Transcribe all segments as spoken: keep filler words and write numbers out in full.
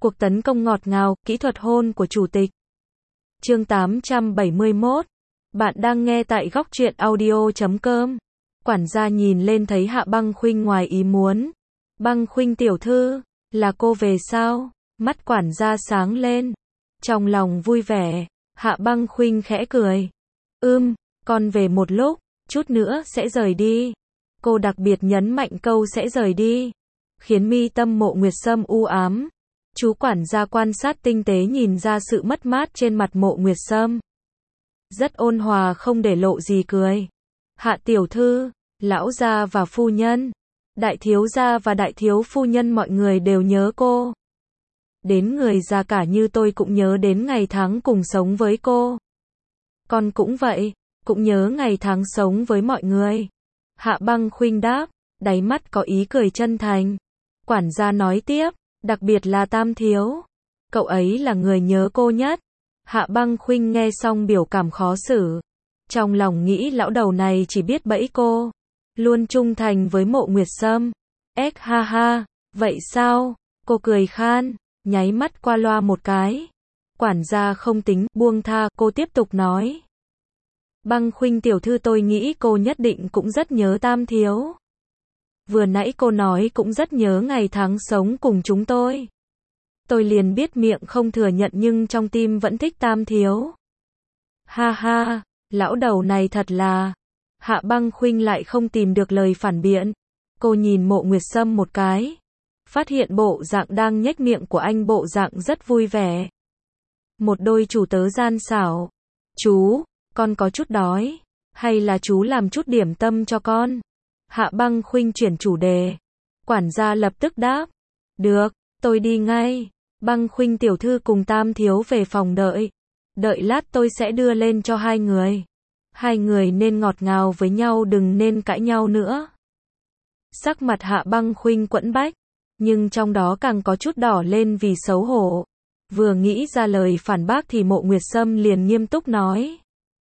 Cuộc tấn công ngọt ngào, kỹ thuật hôn của chủ tịch. Chương tám trăm bảy mươi mốt. Bạn đang nghe tại góc truyện audio chấm com. Quản gia nhìn lên thấy Hạ Băng Khuynh ngoài ý muốn. Băng Khuynh tiểu thư, là cô về sao? Mắt quản gia sáng lên. Trong lòng vui vẻ, Hạ Băng Khuynh khẽ cười. Ưm, con về một lúc, chút nữa sẽ rời đi. Cô đặc biệt nhấn mạnh câu sẽ rời đi, khiến mi tâm Mộ Nguyệt Sâm u ám. Chú quản gia quan sát tinh tế nhìn ra sự mất mát trên mặt Mộ Nguyệt Sâm. Rất ôn hòa không để lộ gì cười. Hạ tiểu thư, lão gia và phu nhân, đại thiếu gia và đại thiếu phu nhân mọi người đều nhớ cô. Đến người già cả như tôi cũng nhớ đến ngày tháng cùng sống với cô. Con cũng vậy, cũng nhớ ngày tháng sống với mọi người. Hạ Băng Khuynh đáp, đáy mắt có ý cười chân thành. Quản gia nói tiếp, đặc biệt là Tam thiếu. Cậu ấy là người nhớ cô nhất. Hạ Băng Khuynh nghe xong biểu cảm khó xử. Trong lòng nghĩ lão đầu này chỉ biết bẫy cô. Luôn trung thành với Mộ Nguyệt Sâm. Ếch ha ha, vậy sao? Cô cười khan, nháy mắt qua loa một cái. Quản gia không tính buông tha, cô tiếp tục nói. Băng Khuynh tiểu thư, tôi nghĩ cô nhất định cũng rất nhớ Tam thiếu. Vừa nãy cô nói cũng rất nhớ ngày tháng sống cùng chúng tôi. Tôi liền biết miệng không thừa nhận nhưng trong tim vẫn thích Tam thiếu. Ha ha, lão đầu này thật là. Hạ Băng Khuynh lại không tìm được lời phản biện. Cô nhìn Mộ Nguyệt Sâm một cái. Phát hiện bộ dạng đang nhếch miệng của anh bộ dạng rất vui vẻ. Một đôi chủ tớ gian xảo. Chú, con có chút đói. Hay là chú làm chút điểm tâm cho con? Hạ Băng Khuynh chuyển chủ đề. Quản gia lập tức đáp. Được, tôi đi ngay. Băng Khuynh tiểu thư cùng Tam thiếu về phòng đợi. Đợi lát tôi sẽ đưa lên cho hai người. Hai người nên ngọt ngào với nhau, đừng nên cãi nhau nữa. Sắc mặt Hạ Băng Khuynh quẫn bách, nhưng trong đó càng có chút đỏ lên vì xấu hổ. Vừa nghĩ ra lời phản bác thì Mộ Nguyệt Sâm liền nghiêm túc nói.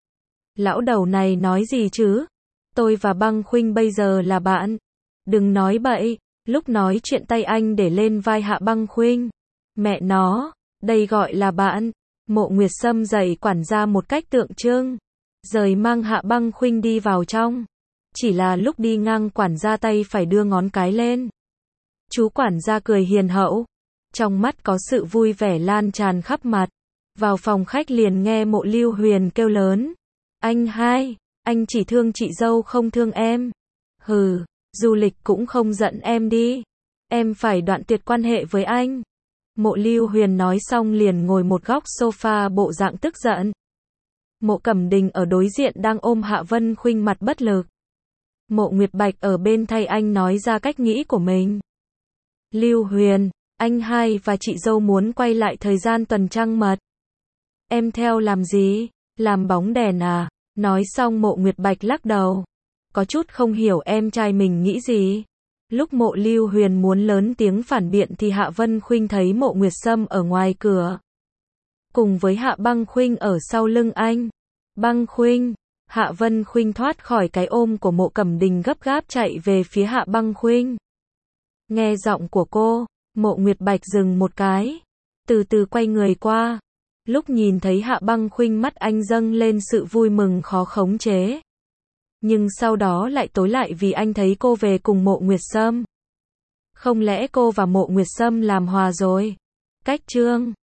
Lão đầu này nói gì chứ? Tôi và Băng Khuynh bây giờ là bạn. Đừng nói bậy. Lúc nói chuyện tay anh để lên vai Hạ Băng Khuynh. Mẹ nó, đây gọi là bạn. Mộ Nguyệt Sâm dạy quản gia một cách tượng trưng. Rời mang Hạ Băng Khuynh đi vào trong. Chỉ là lúc đi ngang quản gia tay phải đưa ngón cái lên. Chú quản gia cười hiền hậu. Trong mắt có sự vui vẻ lan tràn khắp mặt. Vào phòng khách liền nghe Mộ Lưu Huyền kêu lớn. Anh hai, anh chỉ thương chị dâu không thương em. Hừ, Du Lịch cũng không giận em đi. Em phải đoạn tuyệt quan hệ với anh. Mộ Lưu Huyền nói xong liền ngồi một góc sofa bộ dạng tức giận. Mộ Cẩm Đình ở đối diện đang ôm Hạ Vân Khuynh mặt bất lực. Mộ Nguyệt Bạch ở bên thay anh nói ra cách nghĩ của mình. Lưu Huyền, anh hai và chị dâu muốn quay lại thời gian tuần trăng mật. Em theo làm gì? Làm bóng đèn à? Nói xong Mộ Nguyệt Bạch lắc đầu. Có chút không hiểu em trai mình nghĩ gì. Lúc Mộ Lưu Huyền muốn lớn tiếng phản biện thì Hạ Vân Khuynh thấy Mộ Nguyệt Sâm ở ngoài cửa. Cùng với Hạ Băng Khuynh ở sau lưng anh. Băng Khuynh, Hạ Vân Khuynh thoát khỏi cái ôm của Mộ Cẩm Đình gấp gáp chạy về phía Hạ Băng Khuynh. Nghe giọng của cô, Mộ Nguyệt Bạch dừng một cái. Từ từ quay người qua. Lúc nhìn thấy Hạ Băng Khuynh mắt anh dâng lên sự vui mừng khó khống chế. Nhưng sau đó lại tối lại vì anh thấy cô về cùng Mộ Nguyệt Sâm. Không lẽ cô và Mộ Nguyệt Sâm làm hòa rồi? Cách chương